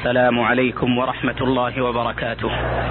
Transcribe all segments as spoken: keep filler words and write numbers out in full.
السلام عليكم ورحمة الله وبركاته.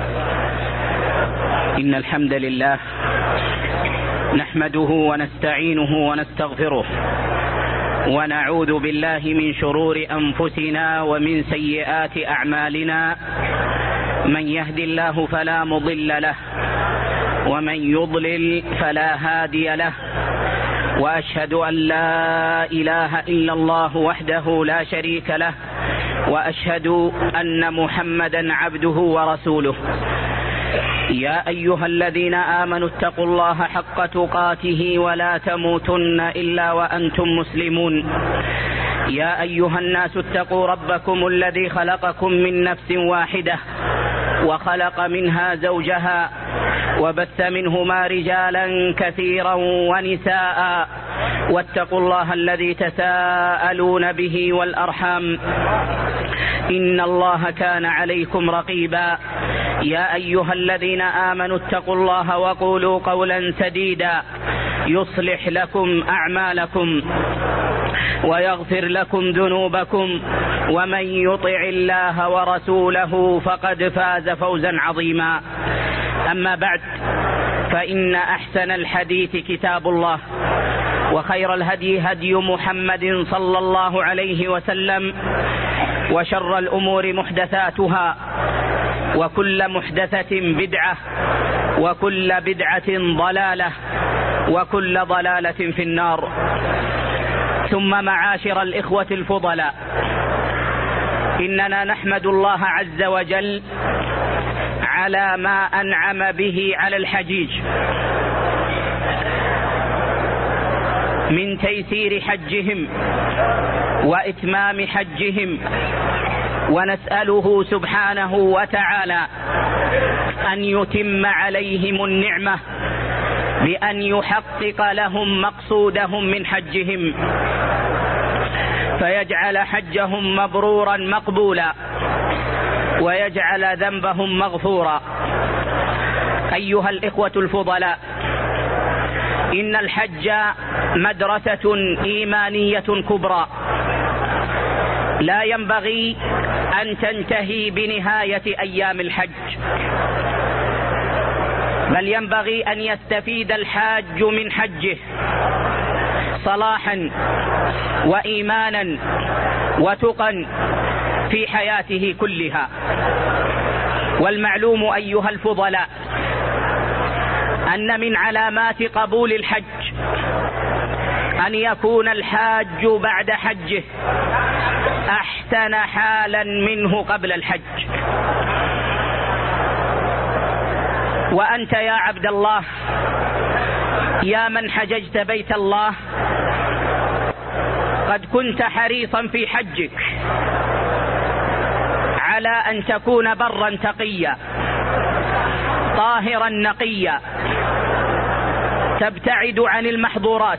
إن الحمد لله نحمده ونستعينه ونستغفره ونعوذ بالله من شرور أنفسنا ومن سيئات أعمالنا. من يهد الله فلا مضل له ومن يضلل فلا هادي له، وأشهد أن لا إله إلا الله وحده لا شريك له، وأشهد أن محمدا عبده ورسوله. يا أيها الذين آمنوا اتقوا الله حق تقاته ولا تموتن إلا وأنتم مسلمون. يا أيها الناس اتقوا ربكم الذي خلقكم من نفس واحدة وخلق منها زوجها وبث منهما رجالا كثيرا ونساء، واتقوا الله الذي تساءلون به والأرحام إن الله كان عليكم رقيبا. يا أيها الذين آمنوا اتقوا الله وقولوا قولا سديدا يصلح لكم أعمالكم ويغفر لكم ذنوبكم، ومن يطع الله ورسوله فقد فاز فوزا عظيما. أما بعد، فإن أحسن الحديث كتاب الله، وخير الهدي هدي محمد صلى الله عليه وسلم، وشر الأمور محدثاتها، وكل محدثة بدعة، وكل بدعة ضلالة، وكل ضلالة في النار. ثم معاشر الإخوة الفضلاء، إننا نحمد الله عز وجل على ما أنعم به على الحجيج من تيسير حجهم وإتمام حجهم، ونسأله سبحانه وتعالى أن يتم عليهم النعمة بأن يحقق لهم مقصودهم من حجهم، فيجعل حجهم مبرورا مقبولا، ويجعل ذنبهم مغفورا. أيها الإخوة الفضلاء، إن الحج مدرسة إيمانية كبرى لا ينبغي أن تنتهي بنهاية أيام الحج، بل ينبغي أن يستفيد الحاج من حجه صلاحا وإيمانا وتقا في حياته كلها. والمعلوم أيها الفضلاء أن من علامات قبول الحج أن يكون الحاج بعد حجه أحسن حالا منه قبل الحج. وأنت يا عبد الله، يا من حججت بيت الله، قد كنت حريصا في حجك على أن تكون برا تقيا طاهرا نقيا، تبتعد عن المحظورات،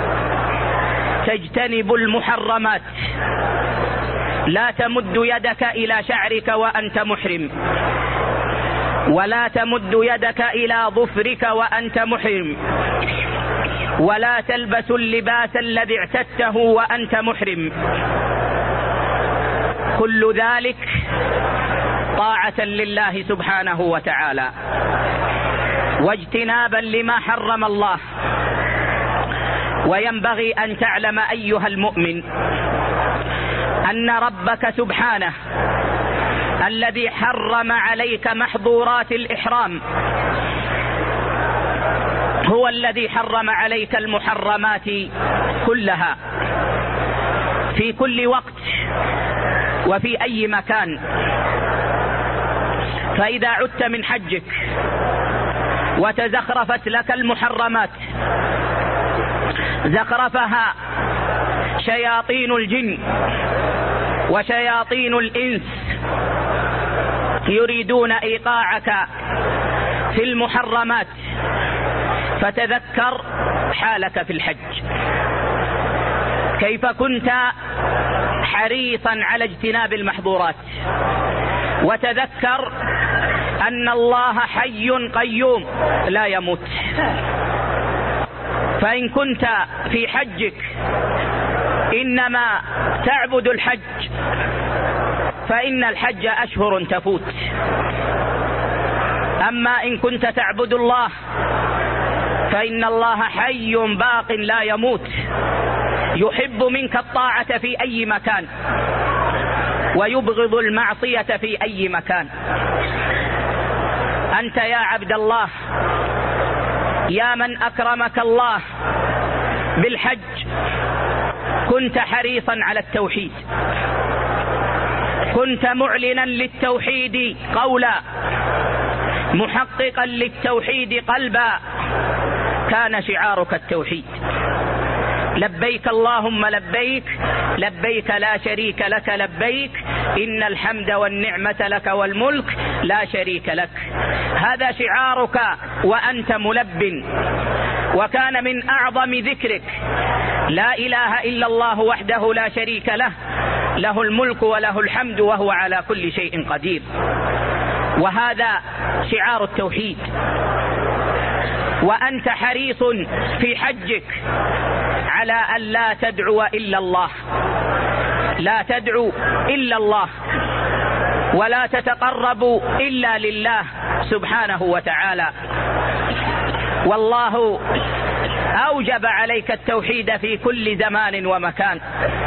تجتنب المحرمات، لا تمد يدك إلى شعرك وأنت محرم، ولا تمد يدك إلى ظفرك وأنت محرم، ولا تلبس اللباس الذي اعتدته وأنت محرم. كل ذلك طاعة لله سبحانه وتعالى، واجتنابا لما حرم الله. وينبغي أن تعلم أيها المؤمن أن ربك سبحانه الذي حرم عليك محظورات الإحرام هو الذي حرم عليك المحرمات كلها في كل وقت وفي أي مكان. فإذا عدت من حجك وتزخرفت لك المحرمات زخرفها شياطين الجن وشياطين الإنس يريدون إيقاعك في المحرمات، فتذكر حالك في الحج، كيف كنت حريصا على اجتناب المحظورات، وتذكر أن الله حي قيوم لا يموت. فإن كنت في حجك إنما تعبد الحج فإن الحج أشهر تفوت. أما إن كنت تعبد الله فإن الله حي باق لا يموت، يحب منك الطاعة في أي مكان ويبغض المعصية في أي مكان. أنت يا عبد الله يا من أكرمك الله بالحج كنت حريصا على التوحيد، كنت معلنا للتوحيد قولا، محققا للتوحيد قلبا، كان شعارك التوحيد. لبيك اللهم لبيك، لبيك لا شريك لك لبيك، إن الحمد والنعمة لك والملك لا شريك لك. هذا شعارك وأنت ملب. وكان من أعظم ذكرك لا إله إلا الله وحده لا شريك له، له الملك وله الحمد وهو على كل شيء قدير. وهذا شعار التوحيد. وأنت حريص في حجك على أن لا تدعو إلا الله، لا تدعو إلا الله ولا تتقرب إلا لله سبحانه وتعالى. والله أوجب عليك التوحيد في كل زمان ومكان،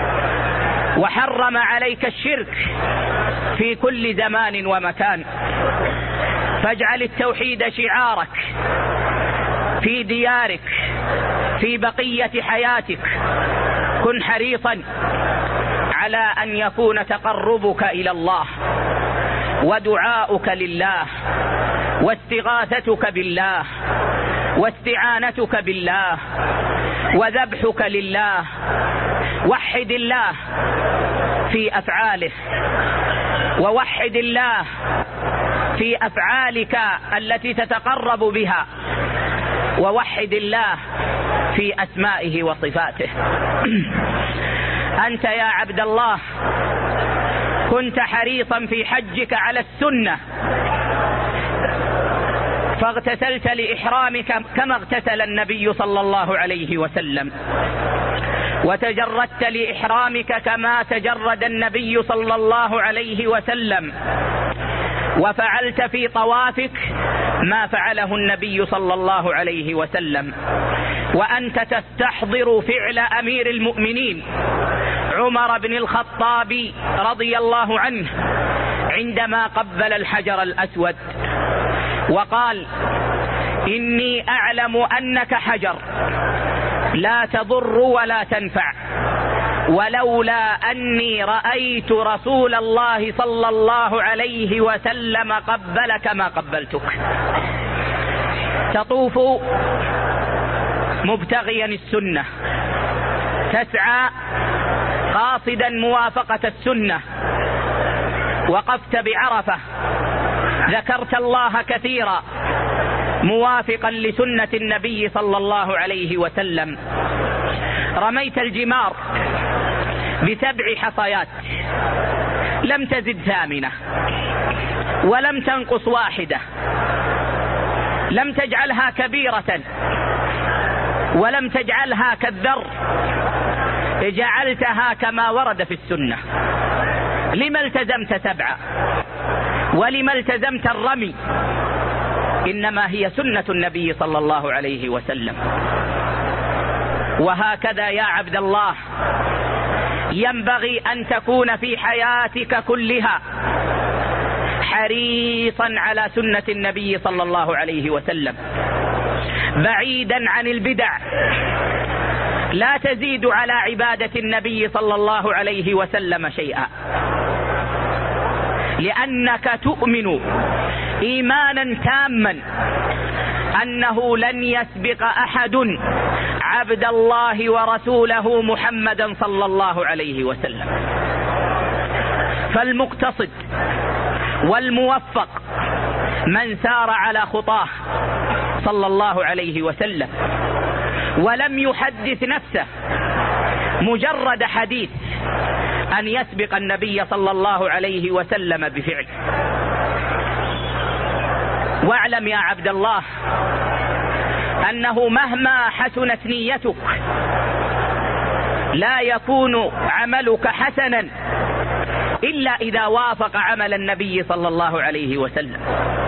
وحرم عليك الشرك في كل زمان ومكان. فاجعل التوحيد شعارك في ديارك في بقية حياتك. كن حريصا على أن يكون تقربك إلى الله ودعاؤك لله واستغاثتك بالله واستعانتك بالله وذبحك لله. وحد الله في أفعاله، ووحد الله في أفعالك التي تتقرب بها، ووحد الله في أسمائه وصفاته. أنت يا عبد الله كنت حريصا في حجك على السنة، فاغتسلت لإحرامك كما اغتسل النبي صلى الله عليه وسلم، وتجردت لإحرامك كما تجرد النبي صلى الله عليه وسلم، وفعلت في طوافك ما فعله النبي صلى الله عليه وسلم. وأنت تستحضر فعل أمير المؤمنين عمر بن الخطاب رضي الله عنه عندما قبل الحجر الأسود وقال: إني أعلم أنك حجر لا تضر ولا تنفع، ولولا أني رأيت رسول الله صلى الله عليه وسلم قبلك ما قبلتك. تطوف مبتغيا السنة، تسعى قاصدا موافقة السنة. وقفت بعرفة ذكرت الله كثيرا موافقا لسنة النبي صلى الله عليه وسلم. رميت الجمار بسبع حصيات لم تزد ثامنة ولم تنقص واحدة، لم تجعلها كبيرة ولم تجعلها كالذر، جعلتها كما ورد في السنة. لما التزمت سبعة ولما التزمت الرمي؟ إنما هي سنة النبي صلى الله عليه وسلم. وهكذا يا عبد الله ينبغي أن تكون في حياتك كلها حريصا على سنة النبي صلى الله عليه وسلم، بعيدا عن البدع، لا تزيد على عبادة النبي صلى الله عليه وسلم شيئا، لأنك تؤمن إيمانا تاما أنه لن يسبق أحد عبد الله ورسوله محمدا صلى الله عليه وسلم. فالمقتصد والموفق من سار على خطاه صلى الله عليه وسلم ولم يحدث نفسه مجرد حديث أن يسبق النبي صلى الله عليه وسلم بفعل. واعلم يا عبد الله أنه مهما حسنت نيتك لا يكون عملك حسنا إلا إذا وافق عمل النبي صلى الله عليه وسلم.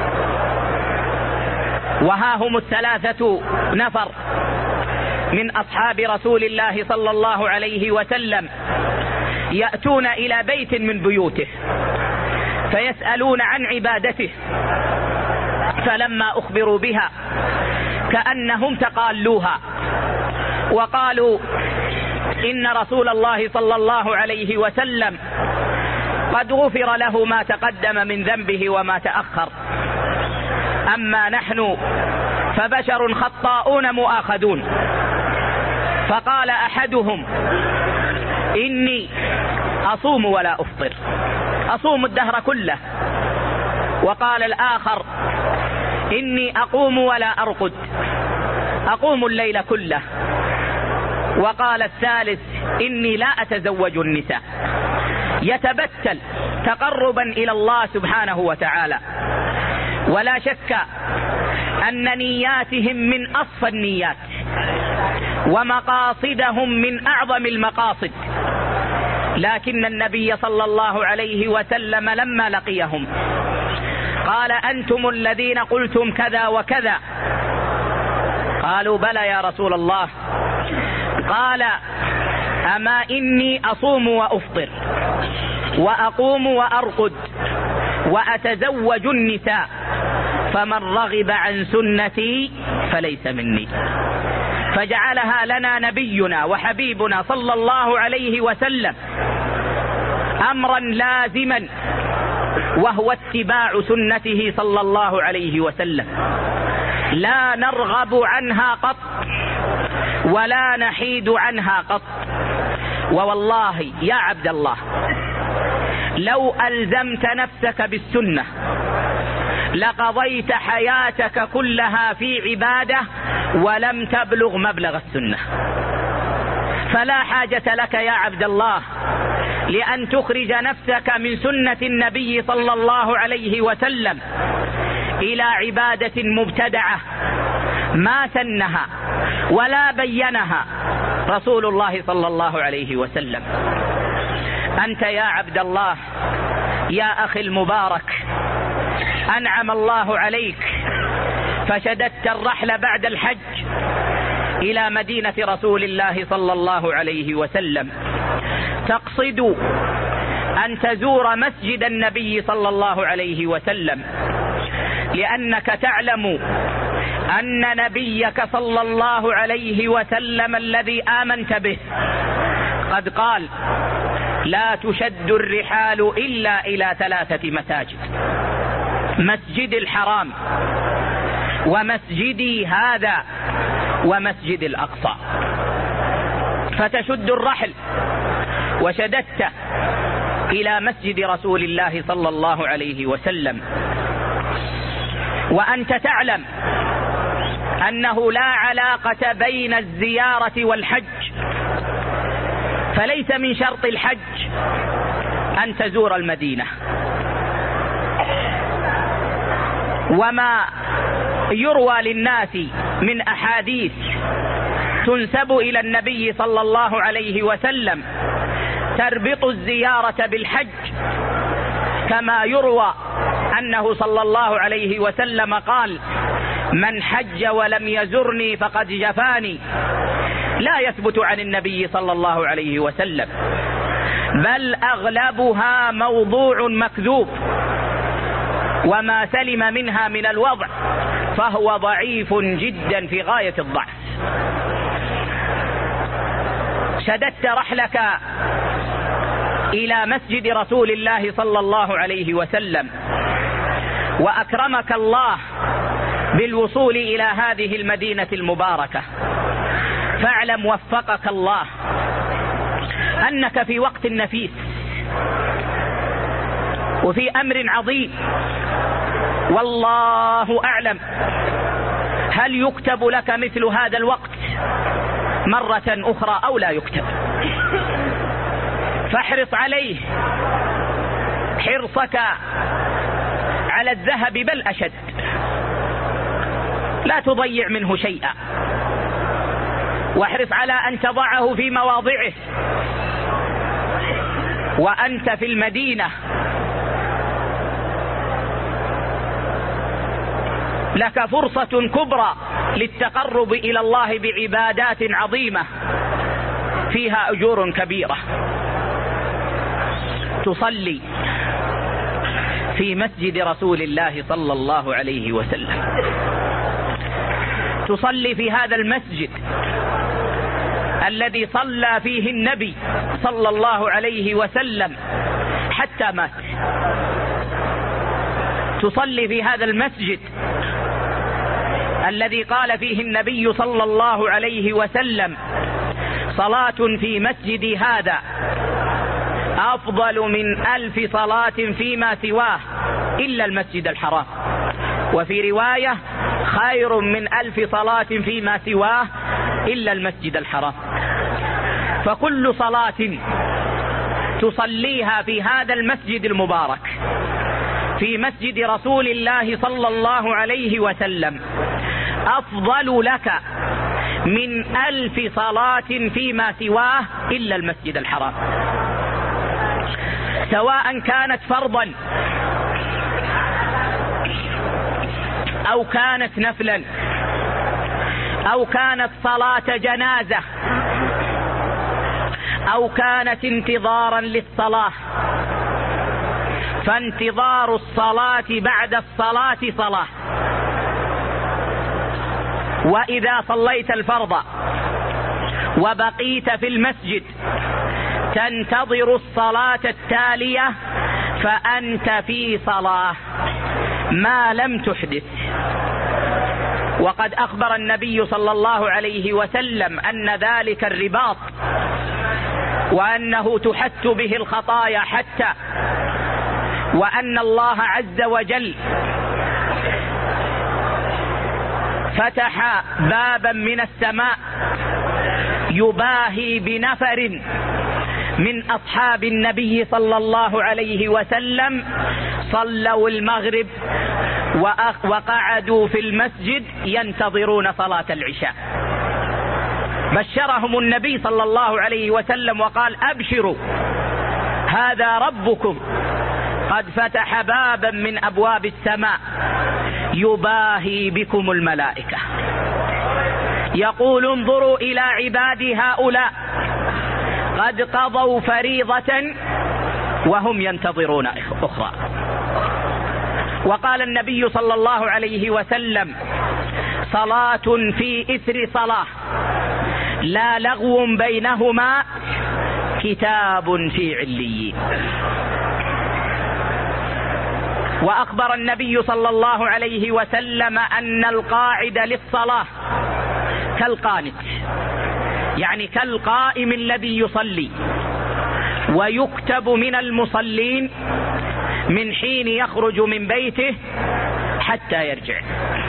وها هم الثلاثة نفر من أصحاب رسول الله صلى الله عليه وسلم يأتون إلى بيت من بيوته فيسألون عن عبادته، فلما أخبروا بها كأنهم تقالوها وقالوا إن رسول الله صلى الله عليه وسلم قد غفر له ما تقدم من ذنبه وما تأخر، أما نحن فبشر خطاؤون مؤاخذون. فقال أحدهم إني أصوم ولا أفطر، أصوم الدهر كله. وقال الآخر إني أقوم ولا أرقد، أقوم الليل كله. وقال الثالث إني لا أتزوج النساء، يتبتل تقربا إلى الله سبحانه وتعالى. ولا شك أن نياتهم من أصفى النيات ومقاصدهم من أعظم المقاصد، لكن النبي صلى الله عليه وسلم لما لقيهم قال أنتم الذين قلتم كذا وكذا؟ قالوا بلى يا رسول الله. قال أما إني أصوم وأفطر وأقوم وأرقد وأتزوج النساء، فمن رغب عن سنتي فليس مني. فجعلها لنا نبينا وحبيبنا صلى الله عليه وسلم أمرا لازما، وهو اتباع سنته صلى الله عليه وسلم، لا نرغب عنها قط ولا نحيد عنها قط. ووالله يا عبد الله لو ألزمت نفسك بالسنة لقضيت حياتك كلها في عبادة ولم تبلغ مبلغ السنة. فلا حاجة لك يا عبد الله لأن تخرج نفسك من سنة النبي صلى الله عليه وسلم إلى عبادة مبتدعة ما سنها ولا بينها رسول الله صلى الله عليه وسلم. أنت يا عبد الله يا أخي المبارك أنعم الله عليك فشددت الرحل بعد الحج إلى مدينة رسول الله صلى الله عليه وسلم، تقصد أن تزور مسجد النبي صلى الله عليه وسلم، لأنك تعلم أن نبيك صلى الله عليه وسلم الذي آمنت به قد قال لا تشد الرحال إلا إلى ثلاثة مساجد: مسجد الحرام ومسجدي هذا ومسجد الأقصى. فتشد الرحل وشددت إلى مسجد رسول الله صلى الله عليه وسلم، وأنت تعلم أنه لا علاقة بين الزيارة والحج، فليس من شرط الحج أن تزور المدينة. وما يروى للناس من أحاديث تنسب إلى النبي صلى الله عليه وسلم تربط الزيارة بالحج، كما يروى أنه صلى الله عليه وسلم قال: من حج ولم يزرني فقد جفاني. لا يثبت عن النبي صلى الله عليه وسلم، بل أغلبها موضوع مكذوب، وما سلم منها من الوضع فهو ضعيف جدا في غاية الضعف. شددت رحلك إلى مسجد رسول الله صلى الله عليه وسلم، وأكرمك الله بالوصول إلى هذه المدينة المباركة، فاعلم وفقك الله أنك في وقت نفيس وفي أمر عظيم، والله أعلم هل يكتب لك مثل هذا الوقت مرة أخرى أو لا يكتب. فاحرص عليه حرصك على الذهب بل أشد، لا تضيع منه شيئا، واحرص على أن تضعه في مواضعه، وأنت في المدينة لك فرصة كبرى للتقرب إلى الله بعبادات عظيمة فيها أجور كبيرة. تصلي في مسجد رسول الله صلى الله عليه وسلم، تصلي في هذا المسجد الذي صلى فيه النبي صلى الله عليه وسلم حتى مات، تصلي في هذا المسجد الذي قال فيه النبي صلى الله عليه وسلم: صلاة في مسجدي هذا أفضل من ألف صلاة فيما سواه إلا المسجد الحرام، وفي رواية: خير من ألف صلاة فيما سواه إلا المسجد الحرام. فكل صلاة تصليها في هذا المسجد المبارك، في مسجد رسول الله صلى الله عليه وسلم، أفضل لك من ألف صلاة فيما سواه إلا المسجد الحرام، سواء كانت فرضا أو كانت نفلا أو كانت صلاة جنازة أو كانت انتظارا للصلاة. فانتظار الصلاة بعد الصلاة صلاة. وإذا صليت الفرض وبقيت في المسجد تنتظر الصلاة التالية فأنت في صلاة ما لم تحدث. وقد أخبر النبي صلى الله عليه وسلم أن ذلك الرباط، وأنه تحت به الخطايا حتى، وأن الله عز وجل فتح بابا من السماء يباهي بنفر من أصحاب النبي صلى الله عليه وسلم صلوا المغرب وقعدوا في المسجد ينتظرون صلاة العشاء. بشرهم النبي صلى الله عليه وسلم وقال: أبشروا هذا ربكم قد فتح بابا من أبواب السماء يباهي بكم الملائكة، يقول: انظروا إلى عبادي هؤلاء قد قضوا فريضة وهم ينتظرون أخرى. وقال النبي صلى الله عليه وسلم: صلاة في إثر صلاة لا لغو بينهما كتاب في عليين. وأخبر النبي صلى الله عليه وسلم أن القاعد للصلاة كالقانت، يعني كالقائم الذي يصلي، ويكتب من المصلين من حين يخرج من بيته حتى يرجع.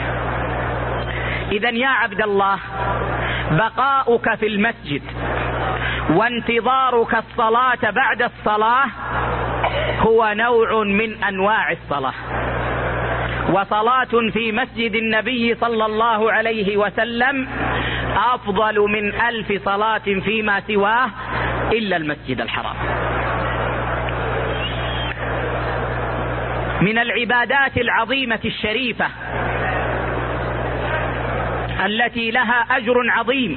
إذن يا عبد الله، بقاؤك في المسجد وانتظارك الصلاة بعد الصلاة هو نوع من أنواع الصلاة. وصلاة في مسجد النبي صلى الله عليه وسلم أفضل من ألف صلاة فيما سواه إلا المسجد الحرام. من العبادات العظيمة الشريفة التي لها أجر عظيم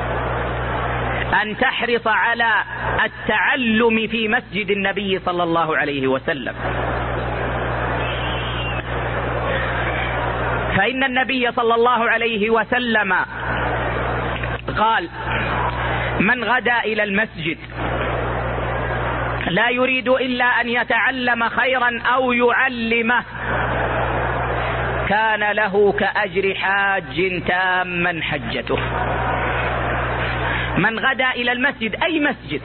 أن تحرص على التعلم في مسجد النبي صلى الله عليه وسلم. فإن النبي صلى الله عليه وسلم قال: من غدا إلى المسجد لا يريد إلا أن يتعلم خيرا أو يعلمه كان له كأجر حاج تاما حجته. من غدا إلى المسجد، أي مسجد،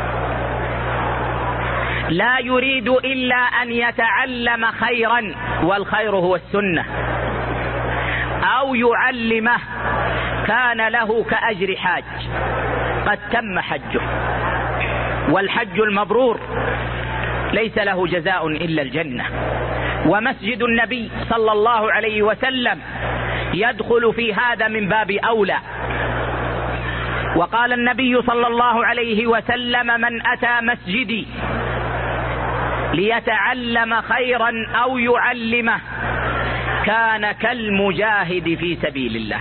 لا يريد إلا أن يتعلم خيرا، والخير هو السنة، أو يعلمه كان له كأجر حاج قد تم حجه. والحج المبرور ليس له جزاء إلا الجنة. ومسجد النبي صلى الله عليه وسلم يدخل في هذا من باب أولى. وقال النبي صلى الله عليه وسلم: من أتى مسجدي ليتعلم خيرا أو يعلمه كان كالمجاهد في سبيل الله.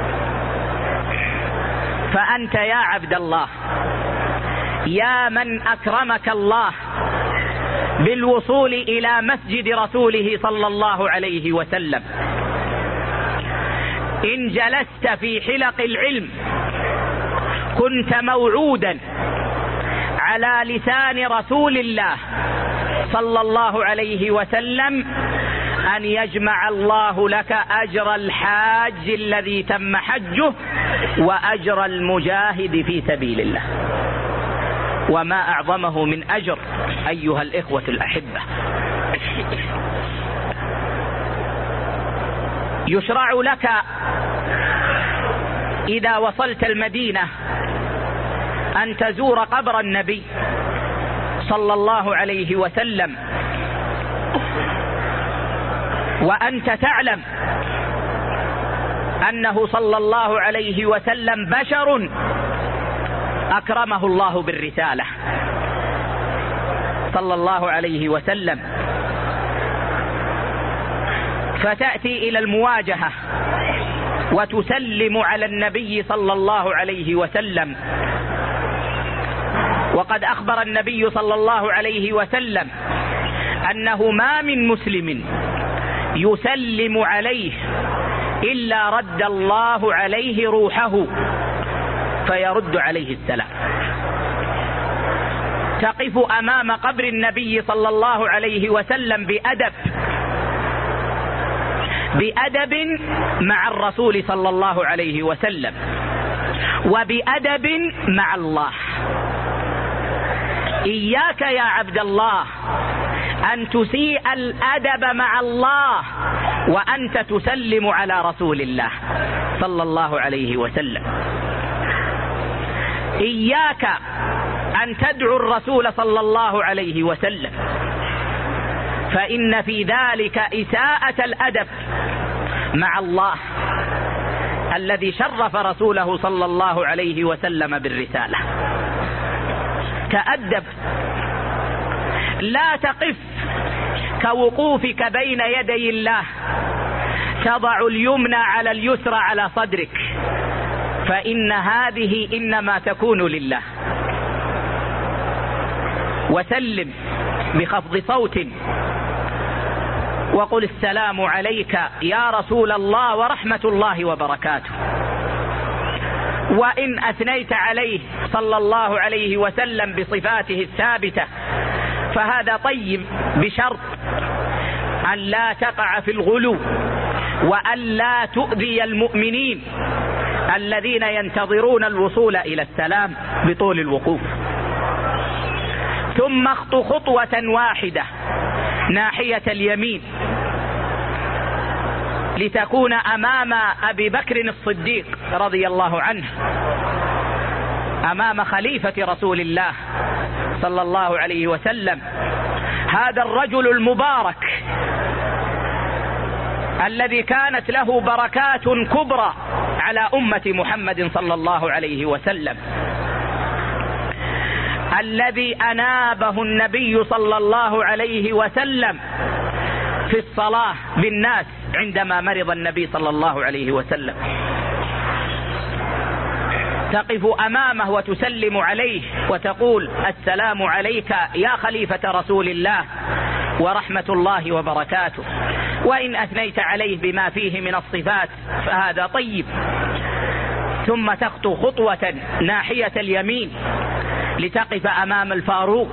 فأنت يا عبد الله، يا من أكرمك الله بالوصول إلى مسجد رسوله صلى الله عليه وسلم، إن جلست في حلق العلم كنت موعودا على لسان رسول الله صلى الله عليه وسلم أن يجمع الله لك أجر الحاج الذي تم حجه وأجر المجاهد في سبيل الله. وما أعظمه من أجر أيها الإخوة الأحبة. يشرع لك إذا وصلت المدينة أن تزور قبر النبي صلى الله عليه وسلم، وأنت تعلم أنه صلى الله عليه وسلم بشر أكرمه الله بالرسالة صلى الله عليه وسلم، فتأتي إلى المواجهة وتسلم على النبي صلى الله عليه وسلم. وقد أخبر النبي صلى الله عليه وسلم أنه ما من مسلم يسلم عليه إلا رد الله عليه روحه فيرد عليه السلام. تقف أمام قبر النبي صلى الله عليه وسلم بأدب بأدب مع الرسول صلى الله عليه وسلم، وبأدب مع الله. إياك يا عبد الله أن تسيء الأدب مع الله وأنت تسلم على رسول الله صلى الله عليه وسلم. إياك أن تدعو الرسول صلى الله عليه وسلم، فإن في ذلك إساءة الأدب مع الله الذي شرف رسوله صلى الله عليه وسلم بالرسالة. تأدب، لا تقف كوقوفك بين يدي الله تضع اليمنى على اليسرى على صدرك، فإن هذه إنما تكون لله. وسلم بخفض صوت وقل السلام عليك يا رسول الله ورحمة الله وبركاته. وإن أثنيت عليه صلى الله عليه وسلم بصفاته الثابتة فهذا طيب، بشرط أن لا تقع في الغلو وأن لا تؤذي المؤمنين الذين ينتظرون الوصول إلى السلام بطول الوقوف. ثم اخط خطوة واحدة ناحية اليمين لتكون أمام أبي بكر الصديق رضي الله عنه، أمام خليفة رسول الله صلى الله عليه وسلم، هذا الرجل المبارك الذي كانت له بركات كبرى على أمة محمد صلى الله عليه وسلم، الذي أنابه النبي صلى الله عليه وسلم في الصلاة بالناس عندما مرض النبي صلى الله عليه وسلم. تقف أمامه وتسلم عليه وتقول السلام عليك يا خليفة رسول الله ورحمة الله وبركاته. وإن أثنيت عليه بما فيه من الصفات فهذا طيب. ثم تخطو خطوة ناحية اليمين لتقف أمام الفاروق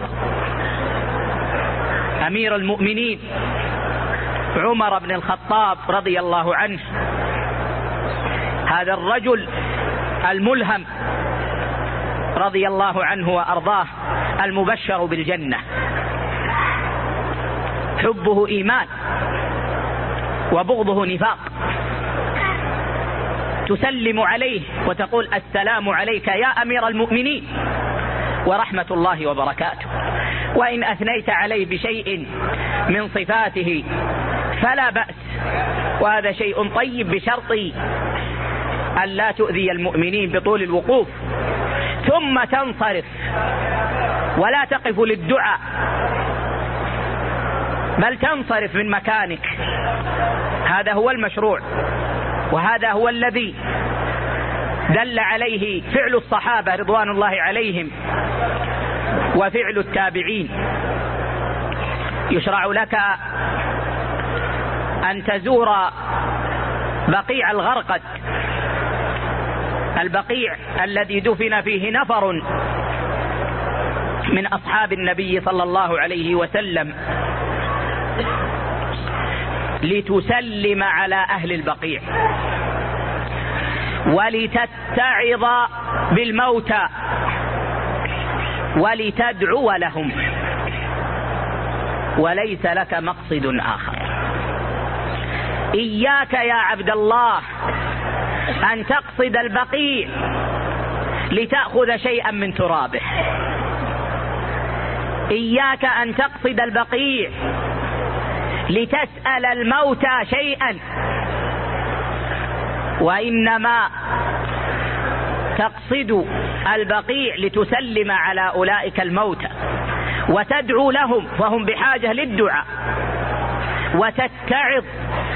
أمير المؤمنين عمر بن الخطاب رضي الله عنه، هذا الرجل الملهم رضي الله عنه وأرضاه المبشر بالجنة، حبه إيمان وبغضه نفاق. تسلم عليه وتقول السلام عليك يا أمير المؤمنين ورحمة الله وبركاته. وإن أثنيت عليه بشيء من صفاته فلا بأس، وهذا شيء طيب بشرط أن لا تؤذي المؤمنين بطول الوقوف. ثم تنصرف ولا تقف للدعاء بل تنصرف من مكانك. هذا هو المشروع، وهذا هو الذي دل عليه فعل الصحابة رضوان الله عليهم وفعل التابعين. يشرع لك أن تزور بقيع الغرقد، البقيع الذي دفن فيه نفر من أصحاب النبي صلى الله عليه وسلم، لتسلم على أهل البقيع ولتتعظ بالموتى ولتدعو لهم، وليس لك مقصد آخر. إياك يا عبد الله أن تقصد البقيع لتأخذ شيئا من ترابه، إياك أن تقصد البقيع لتسأل الموتى شيئا، وإنما تقصد البقيع لتسلم على أولئك الموتى وتدعو لهم، فهم بحاجة للدعاء، وتتعظ.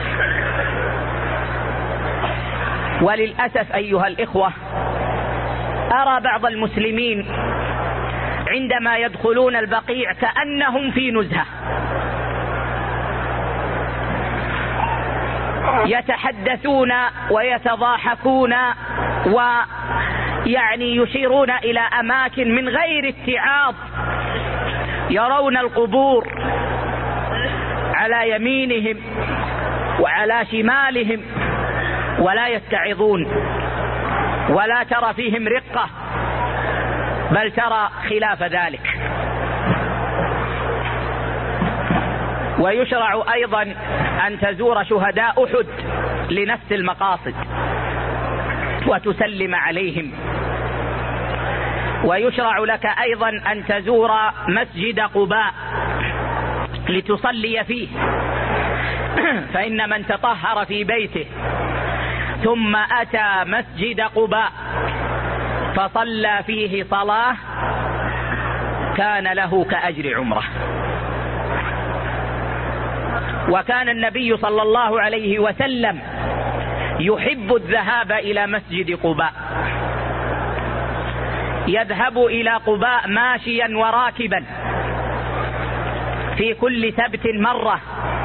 وللأسف أيها الإخوة، أرى بعض المسلمين عندما يدخلون البقيع كأنهم في نزهة، يتحدثون ويتضاحكون ويعني يشيرون إلى أماكن من غير اتعاظ، يرون القبور على يمينهم وعلى شمالهم ولا يتعظون، ولا ترى فيهم رقة، بل ترى خلاف ذلك. ويشرع أيضا أن تزور شهداء أحد لنفس المقاصد وتسلم عليهم. ويشرع لك أيضا أن تزور مسجد قباء لتصلي فيه، فإن من تطهر في بيته ثم أتى مسجد قباء فصلى فيه صلاة كان له كأجر عمره. وكان النبي صلى الله عليه وسلم يحب الذهاب إلى مسجد قباء، يذهب إلى قباء ماشيا وراكبا في كل سبت مرة.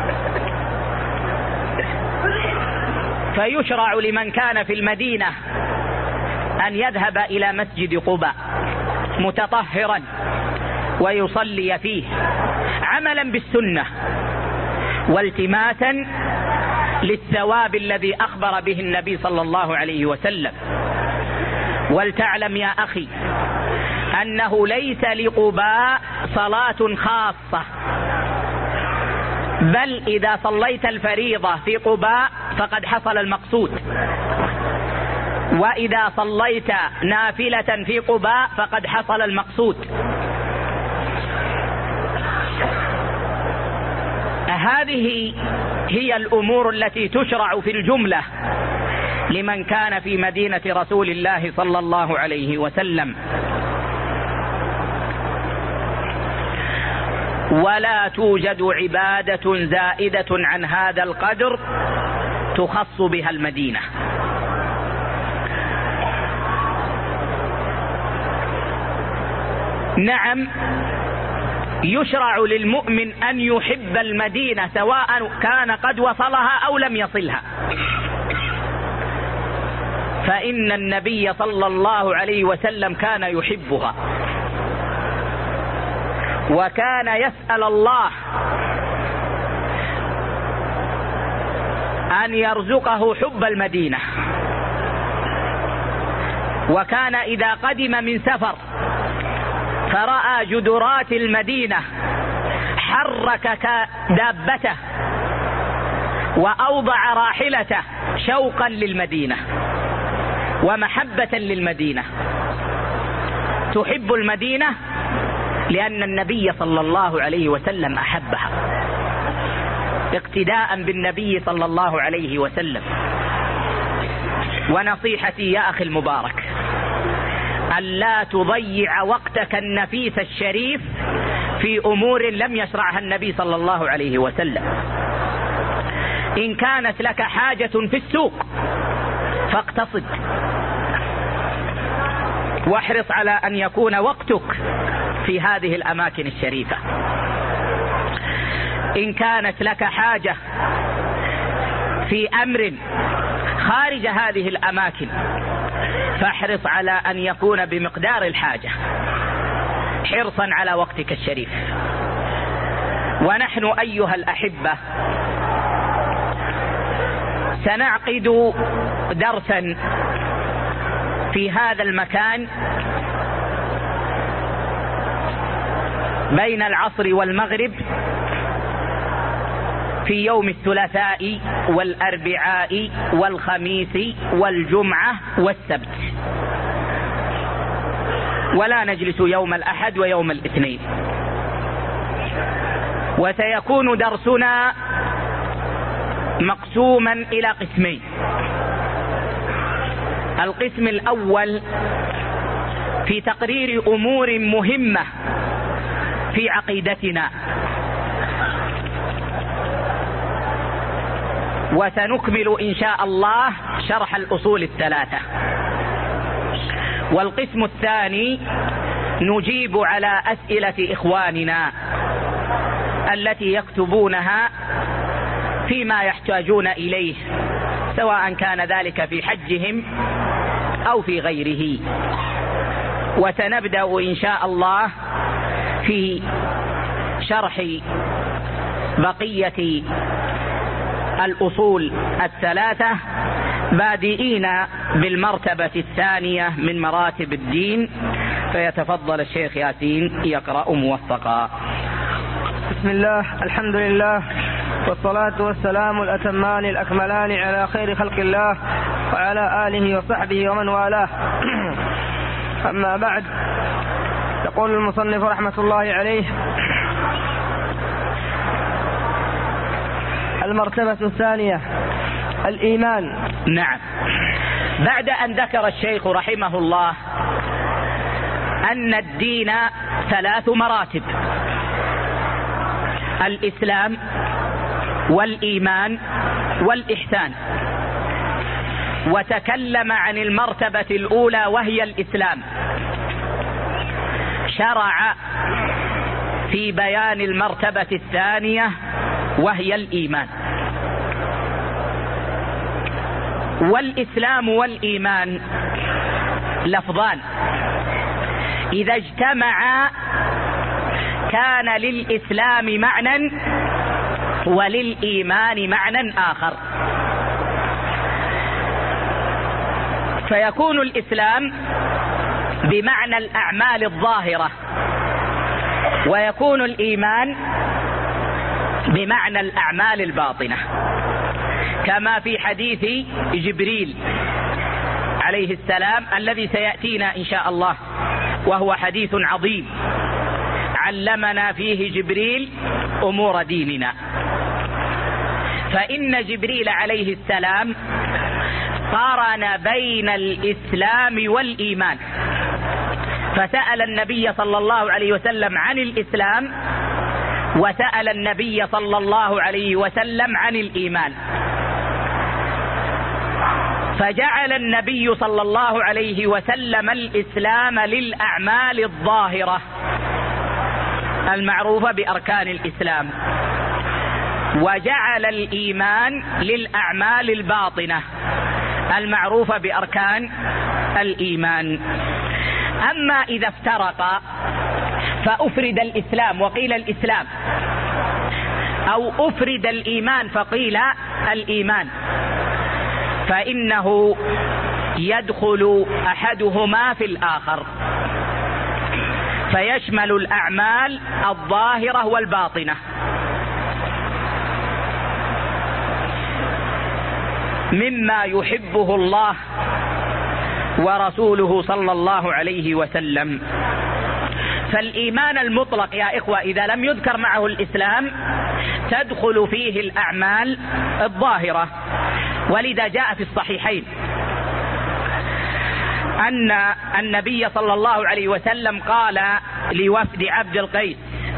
فيشرع لمن كان في المدينة أن يذهب إلى مسجد قباء متطهرا ويصلي فيه عملا بالسنة والتماسا للثواب الذي أخبر به النبي صلى الله عليه وسلم. ولتعلم يا أخي أنه ليس لقباء صلاة خاصة، بل إذا صليت الفريضة في قباء فقد حصل المقصود، وإذا صليت نافلة في قباء فقد حصل المقصود. هذه هي الأمور التي تشرع في الجملة لمن كان في مدينة رسول الله صلى الله عليه وسلم. ولا توجد عبادة زائدة عن هذا القدر تخص بها المدينة. نعم، يشرع للمؤمن أن يحب المدينة سواء كان قد وصلها أو لم يصلها، فإن النبي صلى الله عليه وسلم كان يحبها، وكان يسأل الله أن يرزقه حب المدينة. وكان إذا قدم من سفر فرأى جدرات المدينة حرك دابته وأوضع راحلته شوقا للمدينة ومحبة للمدينة. تحب المدينة لأن النبي صلى الله عليه وسلم أحبها اقتداء بالنبي صلى الله عليه وسلم. ونصيحتي يا أخي المبارك ألا تضيع وقتك النفيس الشريف في أمور لم يشرعها النبي صلى الله عليه وسلم. إن كانت لك حاجة في السوق فاقتصد، واحرص على أن يكون وقتك في هذه الأماكن الشريفة. إن كانت لك حاجة في أمر خارج هذه الأماكن فاحرص على أن يكون بمقدار الحاجة، حرصا على وقتك الشريف. ونحن أيها الأحبة سنعقد درسا في هذا المكان بين العصر والمغرب في يوم الثلاثاء والأربعاء والخميس والجمعة والسبت، ولا نجلس يوم الأحد ويوم الاثنين. وسيكون درسنا مقسوما إلى قسمين. القسم الأول في تقرير أمور مهمة في عقيدتنا، وسنكمل إن شاء الله شرح الأصول الثلاثة. والقسم الثاني نجيب على أسئلة إخواننا التي يكتبونها فيما يحتاجون إليه، سواء كان ذلك في حجهم أو في غيره. وسنبدأ إن شاء الله في شرح بقية الأصول الثلاثة، بادئين بالمرتبة الثانية من مراتب الدين. فيتفضل الشيخ ياسين يقرأ موفقا. بسم الله، الحمد لله، والصلاة والسلام الأتمان الأكملان على خير خلق الله وعلى آله وصحبه ومن والاه. أما بعد، يقول المصنف رحمة الله عليه: المرتبة الثانية الإيمان. نعم، بعد أن ذكر الشيخ رحمه الله أن الدين ثلاث مراتب: الإسلام والإيمان والإحسان، وتكلم عن المرتبة الأولى وهي الإسلام، شرع في بيان المرتبة الثانية وهي الإيمان. والإسلام والإيمان لفظان، إذا اجتمعا كان للإسلام معنى وللإيمان معنى آخر. فيكون الإسلام بمعنى الأعمال الظاهرة، ويكون الإيمان بمعنى الأعمال الباطنة، كما في حديث جبريل عليه السلام الذي سيأتينا إن شاء الله، وهو حديث عظيم علمنا فيه جبريل أمور ديننا. فإن جبريل عليه السلام قارن بين الإسلام والإيمان، فسأل النبي صلى الله عليه وسلم عن الإسلام، وسأل النبي صلى الله عليه وسلم عن الإيمان، فجعل النبي صلى الله عليه وسلم الإسلام للأعمال الظاهرة المعروفة بأركان الإسلام، وجعل الإيمان للأعمال الباطنة المعروفة بأركان الإيمان. أما إذا افترقا فأفرد الإسلام وقيل الإسلام، أو أفرد الإيمان فقيل الإيمان، فإنه يدخل أحدهما في الآخر، فيشمل الأعمال الظاهرة والباطنة. مما يحبه الله ورسوله صلى الله عليه وسلم. فالإيمان المطلق يا إخوة إذا لم يذكر معه الإسلام تدخل فيه الأعمال الظاهرة، ولذا جاء في الصحيحين أن النبي صلى الله عليه وسلم قال لوفد عبد القيس: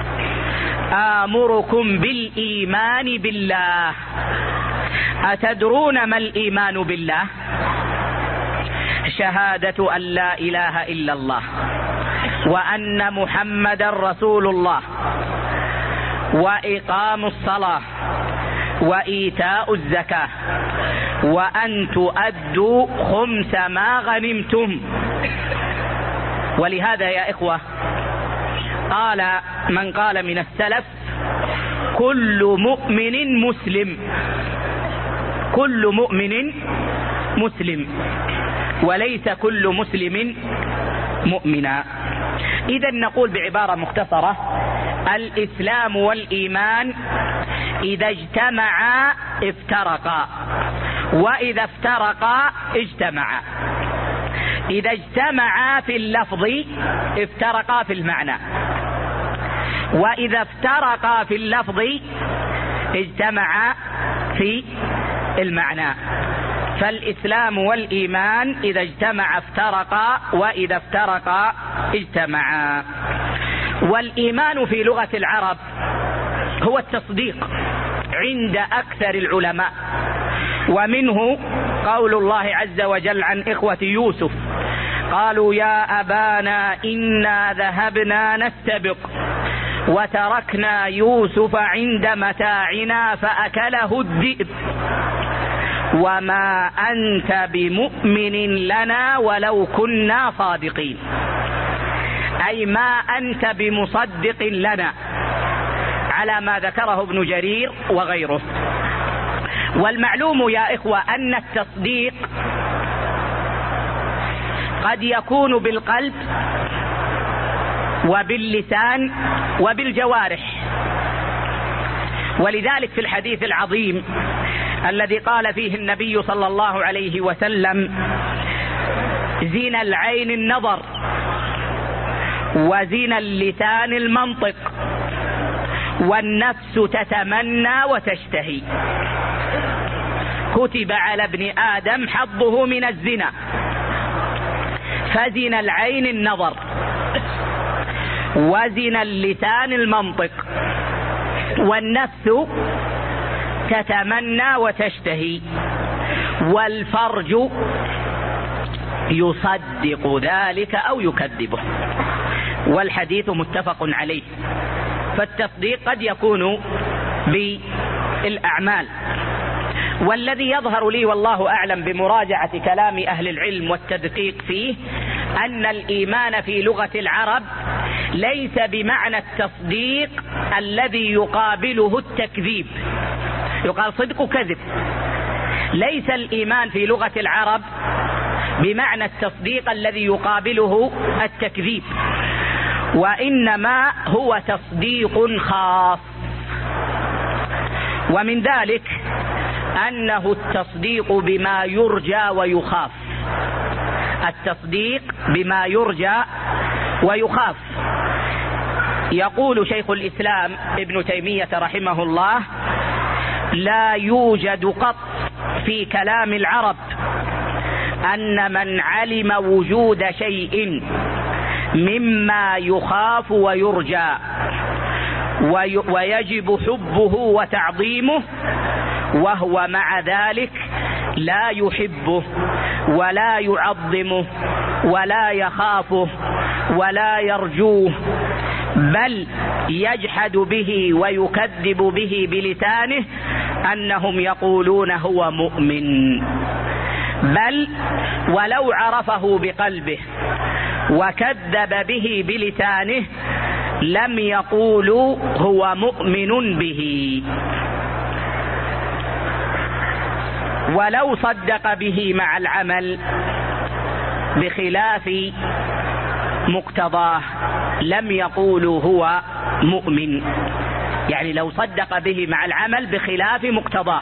آمركم بالإيمان بالله، أتدرون ما الإيمان بالله؟ شهادة أن لا إله إلا الله وأن محمدا رسول الله وإقام الصلاة وإيتاء الزكاة وأن تؤدوا خمس ما غنمتم. ولهذا يا إخوة قال من قال من السلف: كل مؤمن مسلم، كل مؤمن مسلم، وليس كل مسلم مؤمنا. إذا نقول بعبارة مختصرة: الإسلام والإيمان إذا اجتمعا افترقا، وإذا افترقا اجتمعا. إذا اجتمعا في اللفظ افترقا في المعنى، وإذا افترقا في اللفظ اجتمعا في المعنى. فالإسلام والإيمان إذا اجتمع افترقا، وإذا افترقا اجتمعا. والإيمان في لغة العرب هو التصديق عند أكثر العلماء، ومنه قول الله عز وجل عن إخوة يوسف: قالوا يا أبانا إنا ذهبنا نستبق وتركنا يوسف عند متاعنا فأكله الذئب وما أنت بمؤمن لنا ولو كنا صادقين. أي ما أنت بمصدق لنا، على ما ذكره ابن جرير وغيره. والمعلوم يا إخوة أن التصديق قد يكون بالقلب وباللسان وبالجوارح. ولذلك في الحديث العظيم الذي قال فيه النبي صلى الله عليه وسلم: زنا العين النظر، وزنا اللسان المنطق، والنفس تتمنى وتشتهي. كتب على ابن آدم حظه من الزنا، فزنا العين النظر، وزنا اللسان المنطق، والنفس تتمنى وتشتهي، والفرج يصدق ذلك أو يكذبه. والحديث متفق عليه. فالتصديق قد يكون بالأعمال. والذي يظهر لي والله أعلم بمراجعة كلام أهل العلم والتدقيق فيه أن الإيمان في لغة العرب ليس بمعنى التصديق الذي يقابله التكذيب، يقال صدق كذب. ليس الإيمان في لغة العرب بمعنى التصديق الذي يقابله التكذيب، وإنما هو تصديق خاص. ومن ذلك أنه التصديق بما يرجى ويخاف، التصديق بما يرجى ويخاف. يقول شيخ الإسلام ابن تيمية رحمه الله: لا يوجد قط في كلام العرب أن من علم وجود شيء مما يخاف ويرجى ويجب حبه وتعظيمه وهو مع ذلك لا يحبه ولا يعظمه ولا يخافه ولا يرجوه، بل يجحد به ويكذب به بلسانه، أنهم يقولون هو مؤمن. بل ولو عرفه بقلبه وكذب به بلسانه لم يقولوا هو مؤمن به. ولو صدق به مع العمل بخلاف مقتضاه لم يقولوا هو مؤمن. يعني لو صدق به مع العمل بخلاف مقتضاه.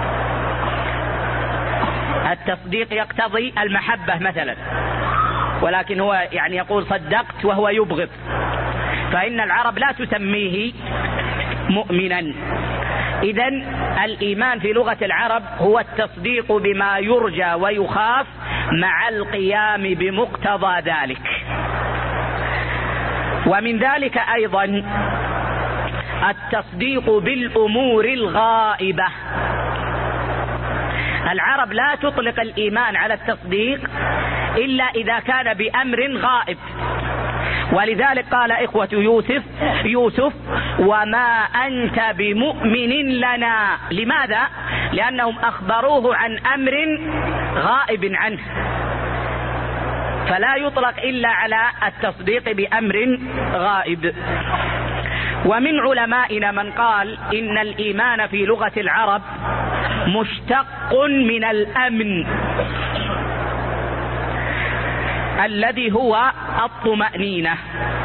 التصديق يقتضي المحبة مثلا، ولكن هو يعني يقول صدقت وهو يبغض، فإن العرب لا تسميه مؤمنا. إذن الإيمان في لغة العرب هو التصديق بما يرجى ويخاف مع القيام بمقتضى ذلك. ومن ذلك أيضا التصديق بالأمور الغائبة. العرب لا تطلق الإيمان على التصديق إلا إذا كان بأمر غائب، ولذلك قال إخوة يوسف يوسف وما أنت بمؤمن لنا. لماذا؟ لأنهم أخبروه عن أمر غائب عنه، فلا يطلق إلا على التصديق بأمر غائب. ومن علمائنا من قال إن الإيمان في لغة العرب مشتق من الأمن الذي هو الطمأنينة،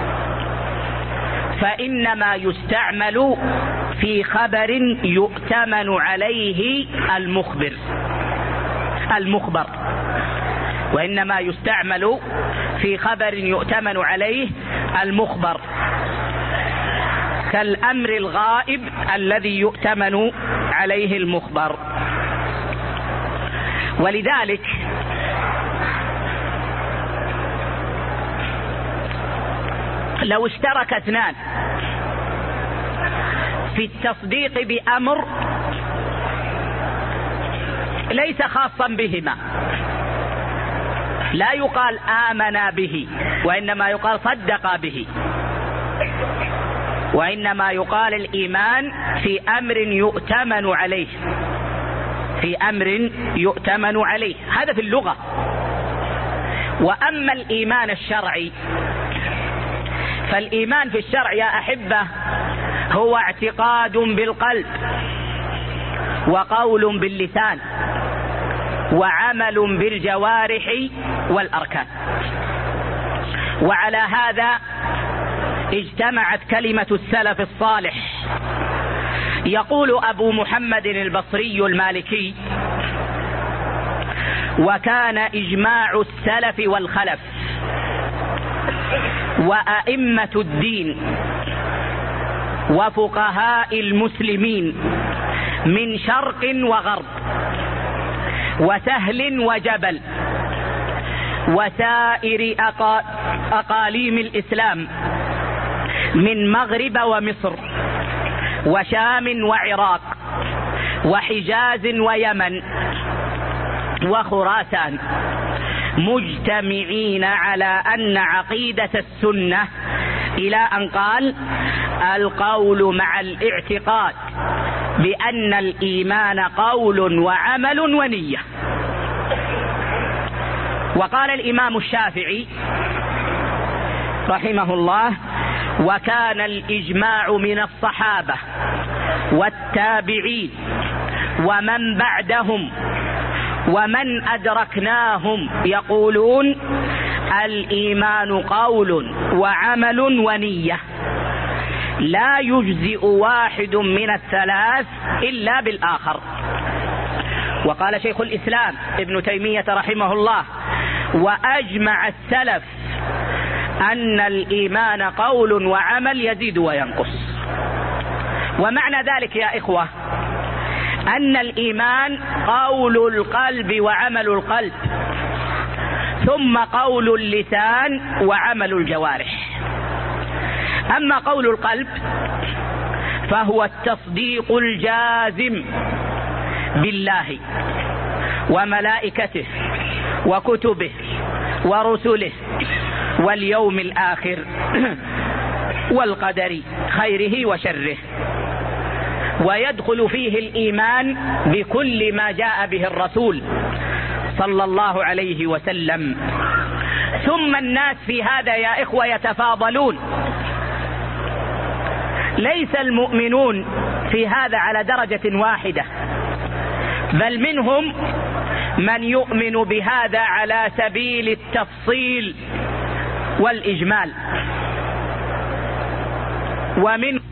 فإنما يستعمل في خبر يؤتمن عليه المخبر المخبر وإنما يستعمل في خبر يؤتمن عليه المخبر، كالأمر الغائب الذي يؤتمن عليه المخبر. ولذلك لو اشترك اثنان في التصديق بأمر ليس خاصا بهما، لا يقال آمنا به، وإنما يقال صدق به، وإنما يقال الإيمان في أمر يؤتمن عليه في أمر يؤتمن عليه هذا في اللغة. وأما الإيمان الشرعي فالإيمان في الشرع يا أحبة هو اعتقاد بالقلب وقول باللسان وعمل بالجوارح والأركان. وعلى هذا اجتمعت كلمة السلف الصالح. يقول أبو محمد البصري المالكي: وكان إجماع السلف والخلف وأئمة الدين وفقهاء المسلمين من شرق وغرب وسهل وجبل وسائر أقاليم الإسلام من مغرب ومصر وشام وعراق وحجاز ويمن وخراسان مجتمعين على أن عقيدة السنة، إلى أن قال: القول مع الاعتقاد بأن الإيمان قول وعمل ونية. وقال الإمام الشافعي رحمه الله: وكان الإجماع من الصحابة والتابعين ومن بعدهم ومن أدركناهم يقولون الإيمان قول وعمل ونية، لا يجزئ واحد من الثلاث إلا بالآخر. وقال شيخ الإسلام ابن تيمية رحمه الله: وأجمع السلف أن الإيمان قول وعمل يزيد وينقص. ومعنى ذلك يا إخوة أن الإيمان قول القلب وعمل القلب، ثم قول اللسان وعمل الجوارح. أما قول القلب فهو التصديق الجازم بالله وملائكته وكتبه ورسله واليوم الآخر والقدر خيره وشره، ويدخل فيه الإيمان بكل ما جاء به الرسول صلى الله عليه وسلم. ثم الناس في هذا يا إخوة يتفاضلون، ليس المؤمنون في هذا على درجة واحدة، بل منهم من يؤمن بهذا على سبيل التفصيل والإجمال، ومن